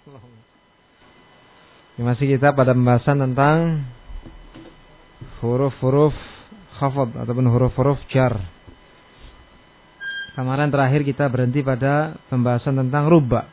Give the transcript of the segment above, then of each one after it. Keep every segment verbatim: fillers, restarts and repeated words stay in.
Masih kita pada pembahasan tentang huruf-huruf khafad ataupun huruf-huruf jar. Kemarin terakhir kita berhenti pada pembahasan tentang rubba.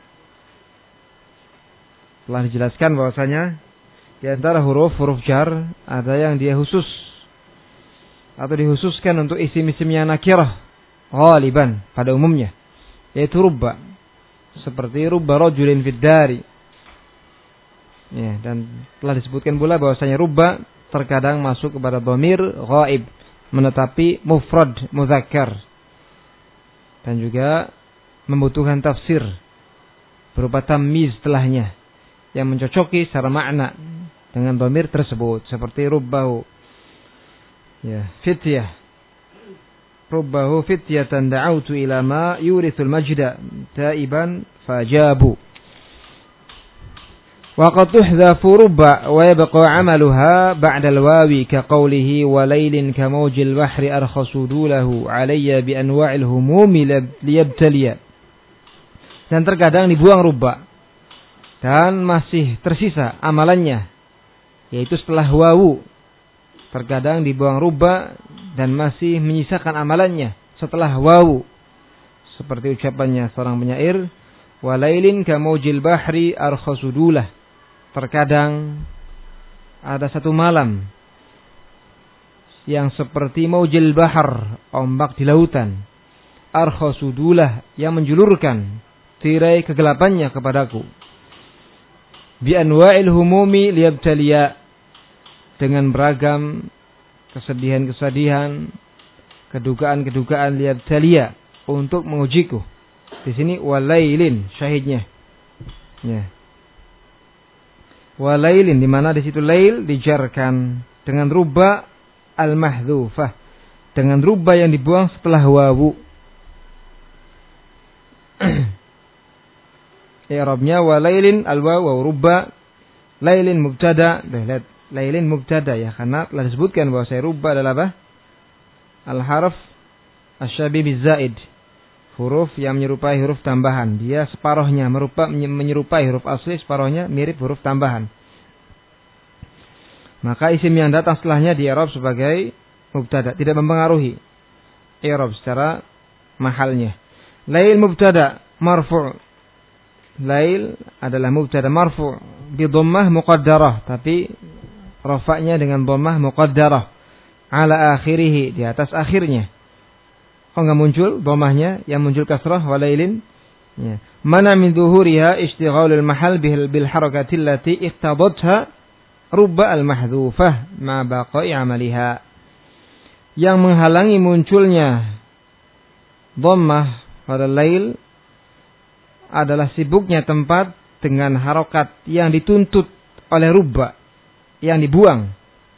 Telah dijelaskan bahwasanya di antara huruf-huruf jar ada yang dia khusus atau dikhususkan untuk isim-isim yang nakirah ghaliban pada umumnya, yaitu rubba. Seperti rubba rajulin fid dari. Ya, dan telah disebutkan pula bahwasanya rubba terkadang masuk kepada dhamir ghaib, menetapi mufrad mudzakkar. Dan juga membutuhkan tafsir berupa tamyiz setelahnya yang mencocoki secara makna dengan dhamir tersebut, seperti rubbahu ya fityah, rubbahu fityatan da'autu ila ma yurithul majda taiban fajabu. Wa qad tuhdhafu rubba wa yabqa 'amaluha ba'da al-wawi ka qawlihi wa laylin ka mawjil bahri arkhasudulahu 'alayya bi anwa'il humumi liyabtaliya. Dan terkadang dibuang rubba dan masih tersisa amalannya, yaitu setelah wawu. Terkadang dibuang rubba dan masih menyisakan amalannya setelah wawu. Seperti ucapannya seorang penyair, walailin kamaujil bahri arkhasudulah. Terkadang ada satu malam yang seperti maujil bahar, ombak di lautan. Arkhasudulah, yang menjulurkan tirai kegelapannya kepadaku. Bi anwa'il humumi liyabtaliya, dengan beragam kesedihan-kesedihan, kedukaan-kedukaan liyabtaliya, untuk mengujiku. Di sini walailin syahidnya. Ya. Walailin, di mana di situ lail dijarkan dengan rubba al-mahdhufah, dengan rubba yang dibuang setelah wawu. I'rabnya walailin al-wawu rubba, lailin mubtada. Lihat, lailin mubtada ya, karena telah disebutkan bahwa saya rubba adalah apa? Al-harf asy-syabih biz-zaid, huruf yang menyerupai huruf tambahan. Dia separohnya merupa menyerupai huruf asli, separohnya mirip huruf tambahan. Maka isim yang datang setelahnya di i'rab sebagai mubtada, tidak mempengaruhi i'rab secara mahalnya. Lail mubtada marfu'. Lail adalah mubtada marfu' bi dhammah muqaddarah, tapi rafa'nya dengan dhammah muqaddarah ala akhirih, di atas akhirnya. Oh, enggak muncul dhammahnya, yang muncul kasrah walailin. Ya. Mana min dhuhuriha istighalul mahal bil, bil harakati allati iqtadatha rubba al mahdhufah ma baqa'i amaliha. Yang menghalangi munculnya dhammah pada lail adalah sibuknya tempat dengan harokat yang dituntut oleh rubba, yang dibuang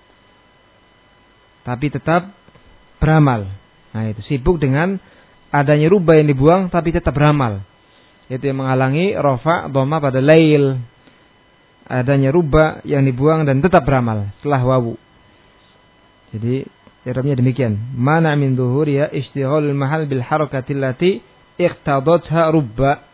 tapi tetap beramal. Nah, itu sibuk dengan adanya rubba yang dibuang tapi tetap beramal. Itu yang menghalangi rafa dhamma pada lail, adanya rubba yang dibuang dan tetap beramal setelah wawu. Jadi i'rabnya demikian. Mana min dhuhuriya istighalul mahal bil harakati allati iqtadatha rubba.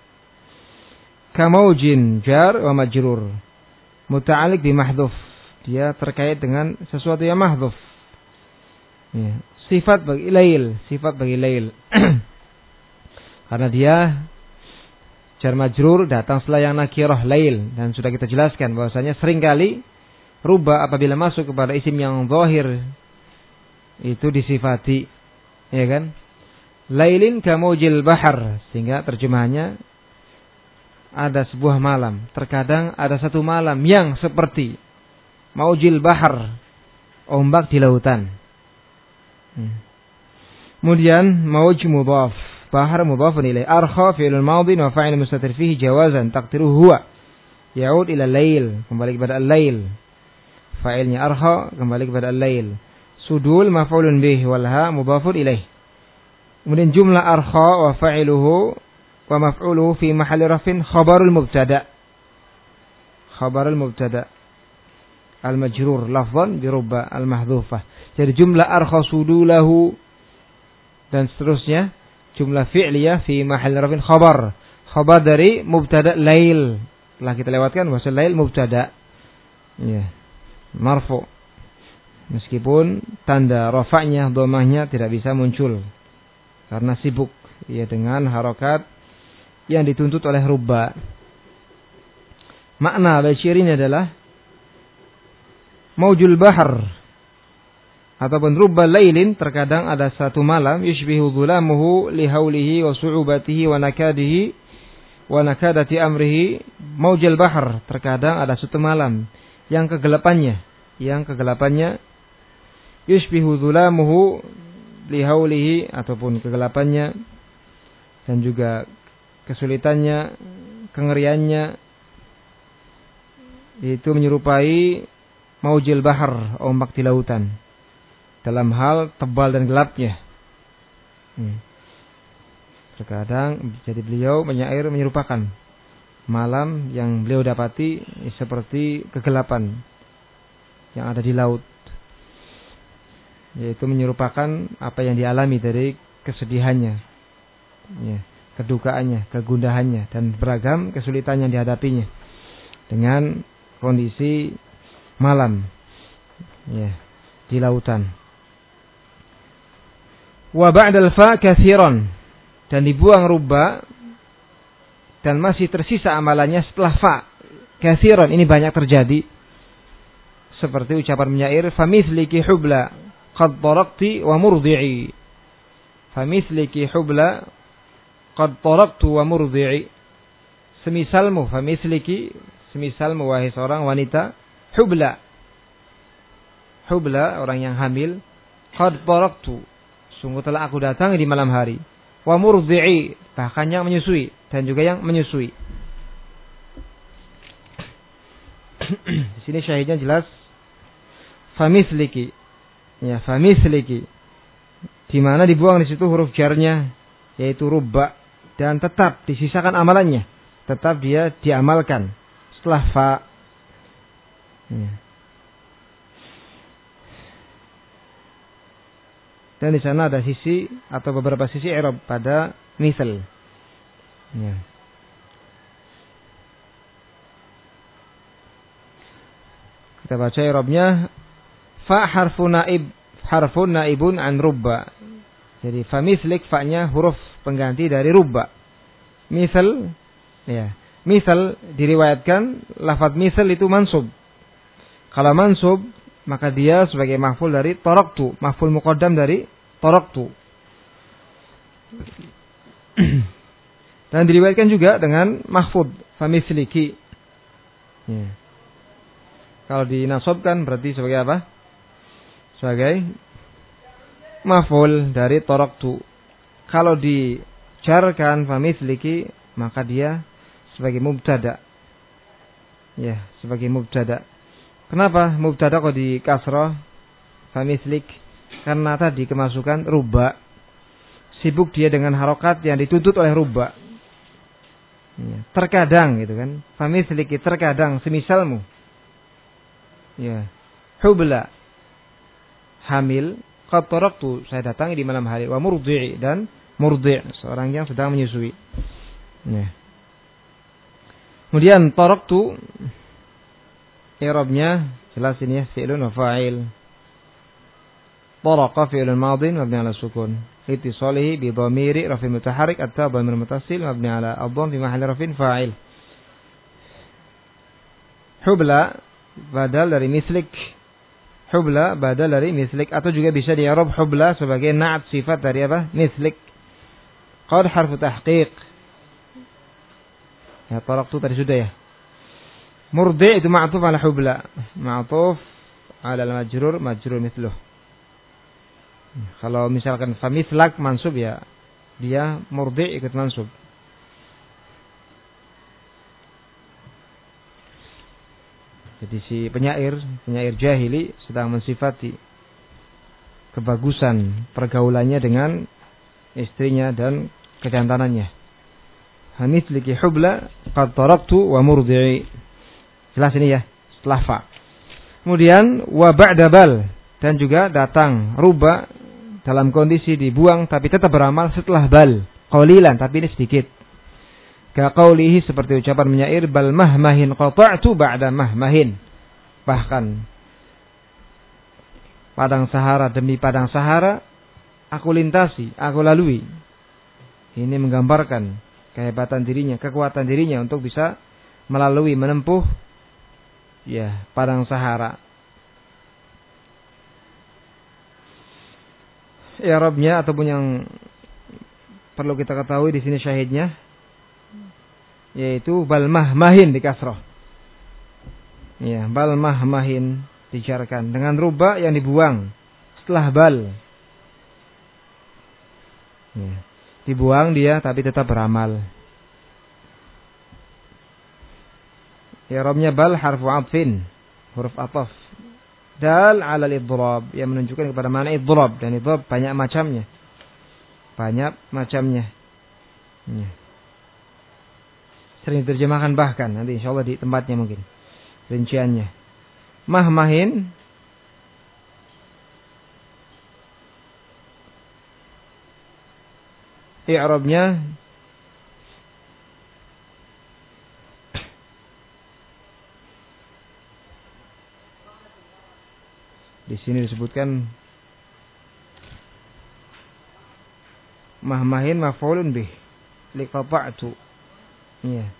Kamaujin jar wa majrur, muta'alliq bi mahdhuf, dia terkait dengan sesuatu yang mahdhuf. Ya. Sifat bagi lail, sifat bagi lail. Karena dia jar majrur datang setelah yang nakirah lail, dan sudah kita jelaskan bahwasanya seringkali rubba apabila masuk kepada isim yang zahir itu disifati, ya kan? Lailin kamaujil bahar, sehingga terjemahannya ada sebuah malam. Terkadang ada satu malam yang seperti maujil bahar, ombak di lautan. Hmm. Kemudian mauj mudhaf, bahar mudhafun ilaih, arkha fi'lul madhi wa fa'il mustatir fihi jawazan taqdiruhu huwa, ya'ud ila lail, kembali kepada al-lail. Fa'ilnya arkha, kembali kepada al-lail. Sudul maf'ulun bih wal ha mudhafun ilaih. Kemudian jumlah arkha wa fa'iluhu wa maf'uluhu fi mahalli rafin khabarul mubtada. Khabarul mubtada al-majrur lafzan bi rubba al-mahdhufah. Jadi jumlah arkhasudulahu dan seterusnya jumlah fi'liyah fi mahalli rafin khabar. Khabar dari mubtada lail telah kita lewatkan bahwa lail mubtada. Ya. Marfu. Meskipun tanda rafa'nya, dhammahnya tidak bisa muncul karena sibuk ya dengan harokat yang dituntut oleh rubba. Makna bait syair ini adalah maujul bahar ataupun rubba lailin, terkadang ada satu malam yushbihu dhulamuhu lihaulihi wa su'ubatihi wa nakadihi wa nakadati amrihi. Maujul bahar, terkadang ada satu malam yang kegelapannya yang kegelapannya yushbihu dhulamuhu lihaulihi, ataupun kegelapannya dan juga kesulitannya, kengeriannya itu menyerupai maujil bahar, ombak di lautan, dalam hal tebal dan gelapnya. Hmm. Terkadang jadi beliau menyair menyerupakan malam yang beliau dapati seperti kegelapan yang ada di laut, yaitu menyerupakan apa yang dialami dari kesedihannya, ya, kedukaannya, kegundahannya, dan beragam kesulitan yang dihadapinya dengan kondisi malam, ya, di lautan. Wa ba'dal fa katsiran, dan dibuang rubba dan masih tersisa amalannya setelah fa. Katsiran ini banyak terjadi, seperti ucapan penyair famithliki hubla qad tarakti wa murdi'i. Famithliki hubla qad taraktu wa murdi'i. Semisalmu, famithliki, semisalmu wahai seorang wanita, hubla, hubla orang yang hamil, qad taraktu, sungguh telah aku datang di malam hari, wa murdi'i, bahkan yang menyusui dan juga yang menyusui. Di sini syahidnya jelas famithliki. Ya, famithliki, di mana dibuang di situ huruf jarnya yaitu rubba, dan tetap disisakan amalannya, tetap dia diamalkan setelah fa. Ya. Dan di sana ada sisi atau beberapa sisi i'rab pada misal. Ya. Kita baca i'rabnya. Fa harfu naib, harfun naibun an rubba. Jadi fa mislik, fa-nya huruf pengganti dari rubba. Misal, ya, misal diriwayatkan lafaz misal itu mansub. Kalau mansub maka dia sebagai maf'ul dari taraktu, maf'ul muqaddam dari taraktu. Dan diriwayatkan juga dengan mahfud, fa misliki. Ya. Kalau dinasobkan berarti sebagai apa? Sebagai maf'ul dari taraktu. Kalau dijarkan famithliki maka dia sebagai mubtada. Ya, sebagai mubtada. Kenapa mubtada kok di kasrah famithlik? Karena tadi kemasukan rubba. Sibuk dia dengan harokat yang dituntut oleh rubba. Ya, terkadang gitu kan. Famithliki, terkadang semisalmu. Ya, hubla, hamil, qad taraktu, saya datangi di malam hari, wa murdi'i, dan murdi', seorang yang sedang menyusui. Ya. Kemudian taraktu, i'rabnya jelas ini ya, fi'lun wa fa'il. Taraka fi'lun madin mabni 'ala sukun, ittisalihi bi dhamiri raf'in mutaharrik atau dhamir muttasil mabni 'ala ad-dhamm fi mahalli raf'in fa'il. Hubla badal dari mislik. Hubla badal dari mislik, atau juga bisa di-i'rab hubla sebagai na'at sifat dari apa? Mislik. Qad harfu tahqiq. Ya, taraktu tadi sudah ya. Murdi' itu ma'tuf ala hubla. Ma'tuf ala al-majrur, majrur mithluh. Kalau misalkan famislak mansub ya, dia murdi' ikut mansub. Jadi si penyair, penyair jahili sedang mensifati kebagusan pergaulannya dengan istrinya dan kejantanannya. Hamithli hubla qad taraktu wa murdi'i. Jelas ini ya, setelah fa. Kemudian wa ba'da bal, dan juga datang ruba dalam kondisi dibuang tapi tetap beramal setelah bal. Qalilan, tapi ini sedikit. Ka qaulihi, seperti ucapan penyair, bal mahmahin qata'tu ba'da mahmahin. Bahkan padang sahara demi padang sahara aku lintasi, aku lalui. Ini menggambarkan kehebatan dirinya, kekuatan dirinya untuk bisa melalui, menempuh ya padang sahara. I'rabnya ataupun yang perlu kita ketahui di sini syahidnya yaitu bal mahmahin di kasrah. Ya, bal mahmahin dijarkan dengan ruba yang dibuang setelah bal. Ya, dibuang dia tapi tetap beramal. I'rabnya bal harfu atfin, huruf ataf. Dal ala al-idhrab, yang menunjukkan kepada mana idhrab, dan idhrab banyak macamnya. Banyak macamnya. Ya. Sering diterjemahkan bahkan nanti insyaallah di tempatnya mungkin rinciannya. Mahmahin i'rabnya di sini disebutkan mahmahin maf'ulun bih liqata'tu. Iya.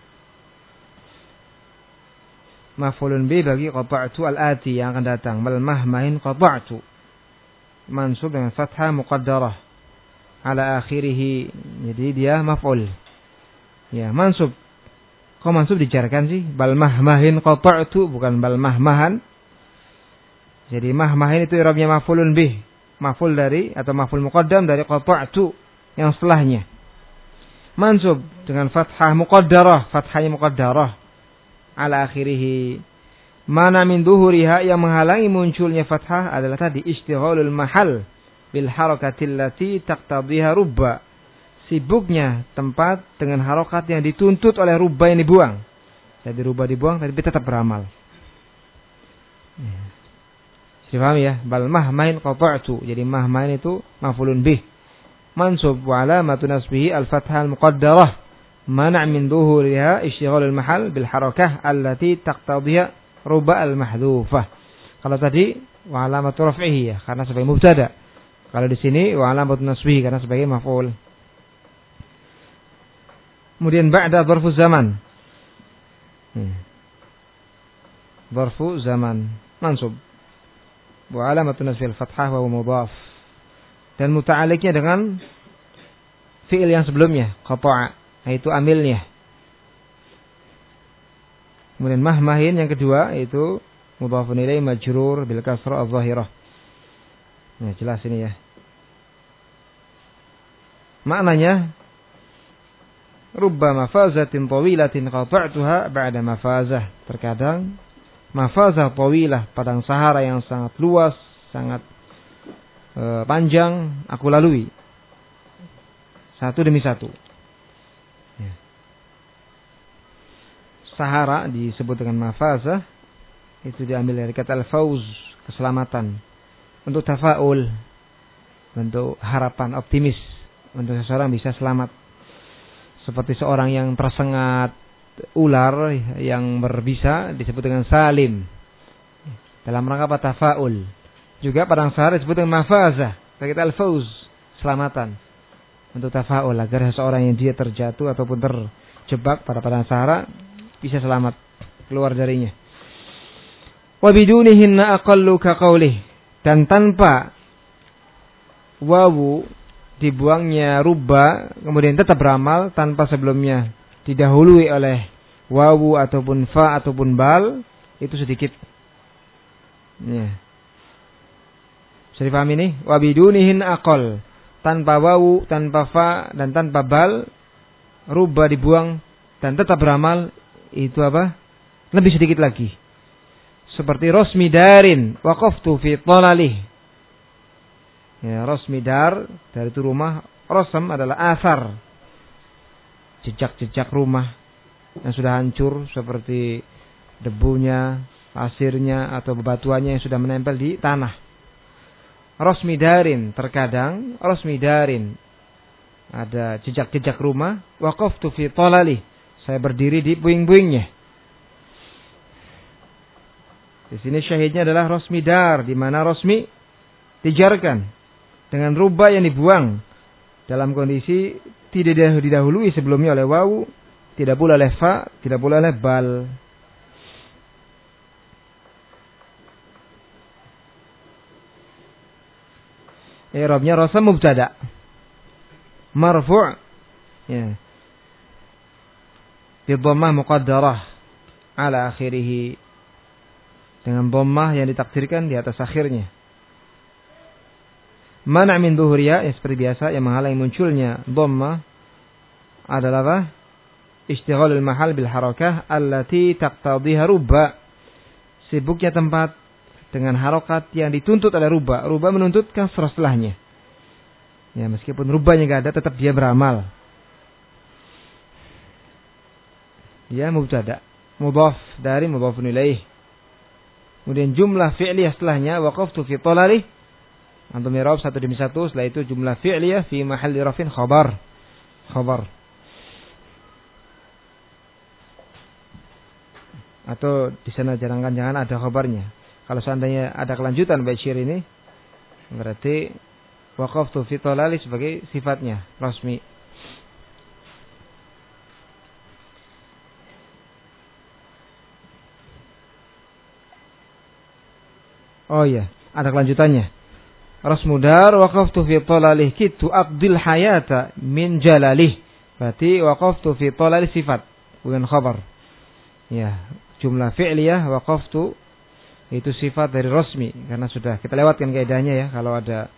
Maf'ulun bih bagi qata'tu al-ati yang akan datang. Mal mahmahin qata'tu. Mansub dengan fathah muqaddarah ala akhirih. Jadi dia maf'ul. Ya, mansub. Kok mansub dijarkan sih? Bal mahmahin qata'tu, bukan bal mahmahan. Jadi mahmahin itu i'rabnya maf'ulun bih, maf'ul dari atau maf'ul muqaddam dari qata'tu yang setelahnya. Mansub dengan fathah muqaddarah, fathahnya muqaddarah ala akhirih. Mana min duhuriha, yang menghalangi munculnya fathah adalah tadi istighalul mahal bil harakatil lati taqtadhiha rubba. Sibuknya tempat dengan harokat yang dituntut oleh rubba yang dibuang. Jadi rubba dibuang tapi tetap beramal. Dipahami ya? Bal mahmain qata'tu. Jadi mahmain itu maf'ulun bih. Mansub wa alamatu nasbihi al-fathah al-muqaddarah. Mana' min dhuhuriha istighalul mahal bil harakah allati taqtadhiha ruba al-mahdhufah. Kalau tadi wa alamatu raf'ihi ya, karena sebagai mubtada. Kalau di sini wa alamatu nasbihi karena sebagai maf'ul. Kemudian ba'da dzarfu zaman. Hmm. Dzarfu zaman mansub. Wa alamatu nasbil fathah wa mudhaf. Dan muta'alliqnya dengan fi'il yang sebelumnya, qata'a, yaitu amilnya. Kemudian mahmahin yang kedua yaitu mudhafun ilaih majrur bil kasrah adh-dhahirah. Nah, jelas ini ya. Maknanya rubba mafazatin tawilatin qata'tuha ba'da mafazah. Terkadang mafazah tawilah, padang sahara yang sangat luas, sangat e, panjang, aku lalui satu demi satu. Ya. Sahara disebut dengan mafazah, itu diambil dari kata al-fawz, keselamatan. Untuk tafaul, untuk harapan optimis, untuk seseorang bisa selamat. Seperti seorang yang tersengat ular yang berbisa disebut dengan salim. Dalam rangka apa? Tafaul. Juga padang sahara disebut dengan mafazah. Kita al-fawz, selamatan. Untuk tafaul, agar seseorang yang dia terjatuh ataupun terjebak pada padang sahara bisa selamat keluar darinya. Wa bidunihinna aqallu ka qaulih. Dan tanpa wawu dibuangnya rubba kemudian tetap beramal tanpa sebelumnya didahului oleh wawu ataupun fa ataupun bal, itu sedikit. Ya. Bisa dipahami ini? Wa bidunihin aqal. Tanpa wawu, tanpa fa dan tanpa bal, rubba dibuang dan tetap beramal, itu apa? Lebih sedikit lagi. Seperti rosmi darin waqaftu fi talalih. Ya, rosmi dar dari itu rumah, rosam adalah asar, jejak-jejak rumah yang sudah hancur seperti debunya, pasirnya atau bebatuannya yang sudah menempel di tanah. Rosmi darin, terkadang rosmi darin ada jejak-jejak rumah. Waqaftu fi talali, saya berdiri di puing-puingnya. Di sini syahidnya adalah rasmi dar, di mana rasmi dijarkan dengan rubba yang dibuang dalam kondisi tidak didahului sebelumnya oleh wawu, tidak pula oleh fa, tidak pula oleh bal. I'rabnya rasam mubtada, marfu' ya, bi dhammah muqaddarah ala akhirih, dengan dhammah yang ditakdirkan di atas akhirnya. Mana' min dhuhriya, ya seperti biasa yang menghalangi munculnya dhammah adalah apa? Ishtighalul mahal bil harakah allati taqtadhiha rubba, sibuknya tempat dengan harokat yang dituntut oleh rubba. Rubba menuntut kasrah setelahnya. Ya, meskipun rubbanya enggak ada, tetap dia beramal. Dia mubtada, mudhaf dari mudhafun ilaih. Kemudian jumlah fi'liyah setelahnya waqaftu fi talali, antum i'rab satu demi satu. Setelah itu jumlah fi'liyah fi mahalli rafin khabar. Khabar. Atau di sana jangan-jangan ada khabarnya. Kalau seandainya ada kelanjutan bait syair ini, berarti waqaftu fi talali sebagai sifatnya rasmi. Oh iya, ada kelanjutannya. Rasmudar waqaftu fi talali kitu aqdil hayata min jalalih. Berarti waqaftu fi talali sifat, bukan khabar. Ya, jumlah fi'liyah waqaftu itu sifat dari rasmi, karena sudah kita lewatkan kaidahnya ya. Kalau ada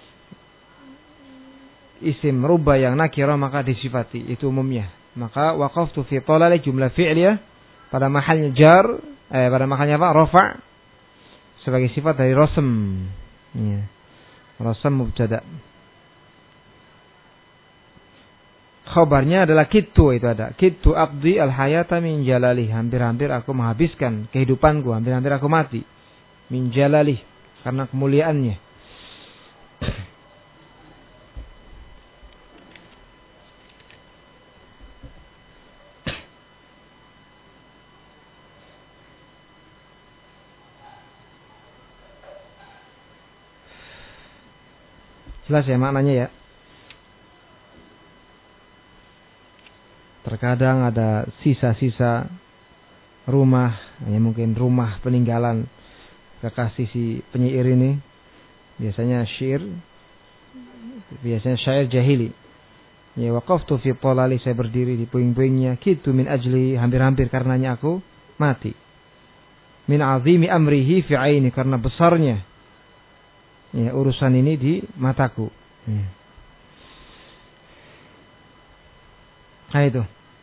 isim rubba yang nakirah maka disifati, itu umumnya. Maka waqaftu fi talali jumlah fi'liyah pada mahalnya jar, eh pada mahalnya apa? Rafa' sebagai sifat dari rasm. Ya. Rasm mubtada. Khabarnya adalah kitu, itu ada. Kitu aqdi al-hayata min jalali. Hampir-hampir aku menghabiskan kehidupanku, hampir-hampir aku mati. Min jalali, karena kemuliaannya. Jelas ya maknanya ya. Terkadang ada sisa-sisa rumah, ya mungkin rumah peninggalan kekasih si penyair ini. Biasanya syair, biasanya syair jahili. Ya waqaftu fi talali, saya berdiri di puing-puingnya. Kitu min ajli, hampir-hampir karenanya aku mati. Min azimi amrihi fi aini, karena besarnya ya urusan ini di mataku. Ya. Nah itu.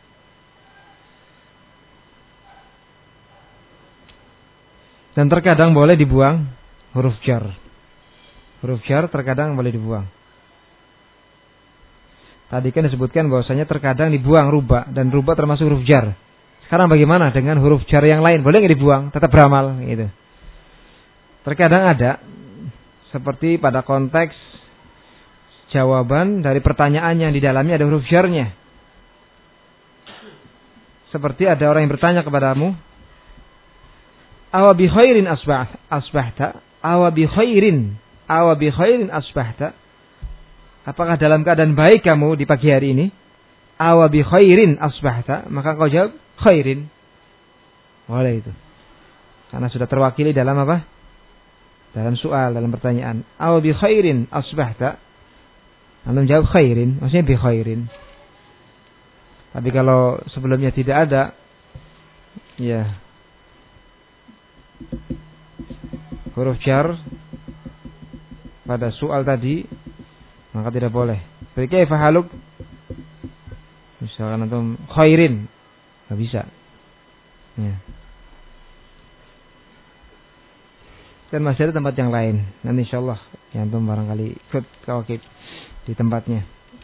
Dan terkadang boleh dibuang huruf jar. Huruf jar terkadang boleh dibuang. Tadi kan disebutkan bahwasanya terkadang dibuang rubba, dan rubba termasuk huruf jar. Sekarang bagaimana dengan huruf jar yang lain? Boleh nggak dibuang? Tetap beramal gitu. Terkadang ada seperti pada konteks jawaban dari pertanyaan yang di dalamnya ada huruf jarnya. Seperti ada orang yang bertanya kepadamu, awa bi khairin asbah asbahta, awa bi khairin, awa bi khairin asbahta. Apakah dalam keadaan baik kamu di pagi hari ini? Awa bi khairin asbahta, maka kau jawab khairin. Boleh itu. Karena sudah terwakili dalam apa? Dalam soal, dalam pertanyaan. Awa bi khairin asbahta. Anda menjawab khairin, maksudnya bi khairin. Tapi kalau sebelumnya tidak ada, ya huruf jar pada soal tadi, maka tidak boleh. Seperti kaifa haluk? Misalkan antum khairin, nggak bisa. Ya. Dan masih ada tempat yang lain. Nanti insyaallah yang antum barangkali ikut kawakib di tempatnya.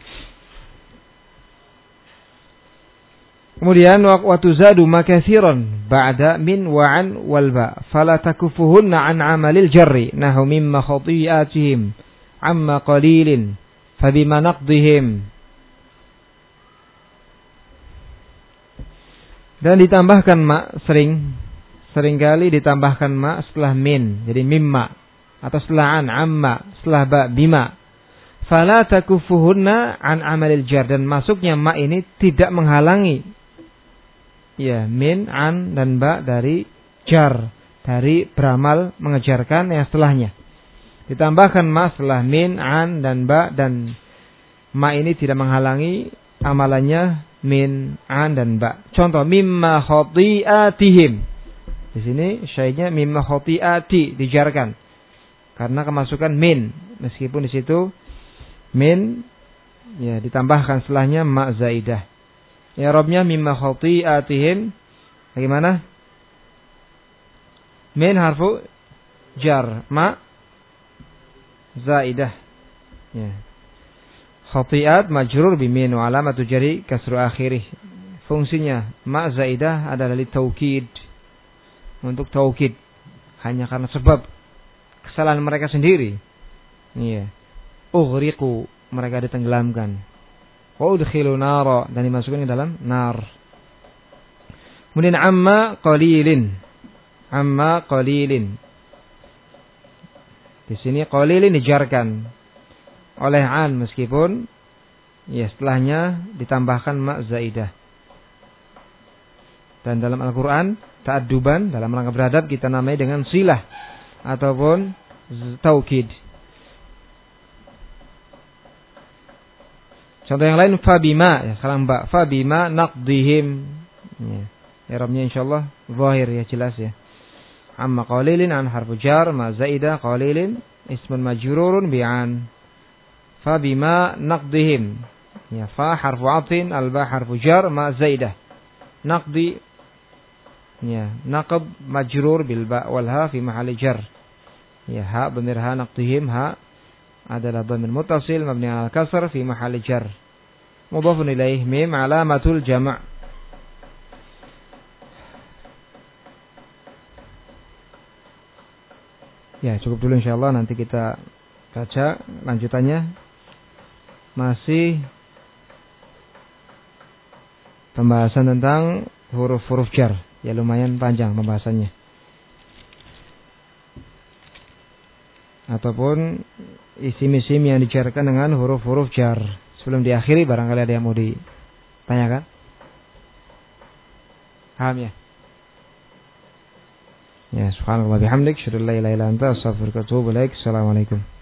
Kemudian wa tuzadu makathiran ba'da min wa an wal ba fala takufuhunna an amalil jarri nahu mimma khati'atihim amma qalilin fabima naqdihim Dan ditambahkan ma sering seringkali ditambahkan ma setelah min, jadi mimma atau setelah an amma, setelah ba bima. Fala takufuhunna an amalil jar, dan masuknya ma ini tidak menghalangi ya min, an dan ba dari jar, dari beramal mengejarkan yang setelahnya. Ditambahkan ma setelah min, an dan ba, dan ma ini tidak menghalangi amalannya min, an dan ba. Contoh mimma khati'atihim. Di sini syai'nya mimma khati'ati dijarkan karena kemasukan min, meskipun di situ min ya ditambahkan setelahnya ma zaidah. Ya robnya mimma khati'atihim. Bagaimana? Min harfu jar, ma zaidah. Ya. Khati'at majrur bi min wa alamatu jari kasru akhirih. Fungsinya ma zaidah adalah li taukid. Untuk taukid, hanya karena sebab kesalahan mereka sendiri. Iya. Ughriqu, mereka ditenggelamkan. Wa udkhilu nara, dan dimasukkan ke dalam nar. Kemudian amma qalilin. Amma qalilin. Di sini qalilin dijarkan oleh an, meskipun ya setelahnya ditambahkan ma zaidah. Dan dalam Al-Quran, ta'adduban, dalam rangka beradab, kita namai dengan silah ataupun taukid. Contoh yang lain, fabima, ya sekarang ba, fabima naqdihim. Ya, i'rabnya insyaallah zahir ya, jelas ya. Amma qalilin an harfu jar, ma zaidah qalilin ismun majrurun bi'an. Fabima naqdihim. Ya, fa harfu atfin, al ba harfu jar, ma zaidah. Naqdi ya, naqab majrur bil ba wal ha fi mahalli jar. Ya, ha dhamir ha naqdihim, ha adalah dhamir muttasil mabni ala kasr fi mahalli jar. Mudhafun ilaih, mim alamatul jama'. Ya, cukup dulu insyaallah, nanti kita baca lanjutannya. Masih pembahasan tentang huruf-huruf jar. Ya lumayan panjang pembahasannya. Ataupun isim-isim yang dijarkan dengan huruf-huruf jar. Sebelum diakhiri, barangkali ada yang mau ditanyakan. Paham ya? Ya, subhanallah bihamdik, syukur la ilaha illa anta, astaghfiruka wa atubu ilaik. Assalamualaikum.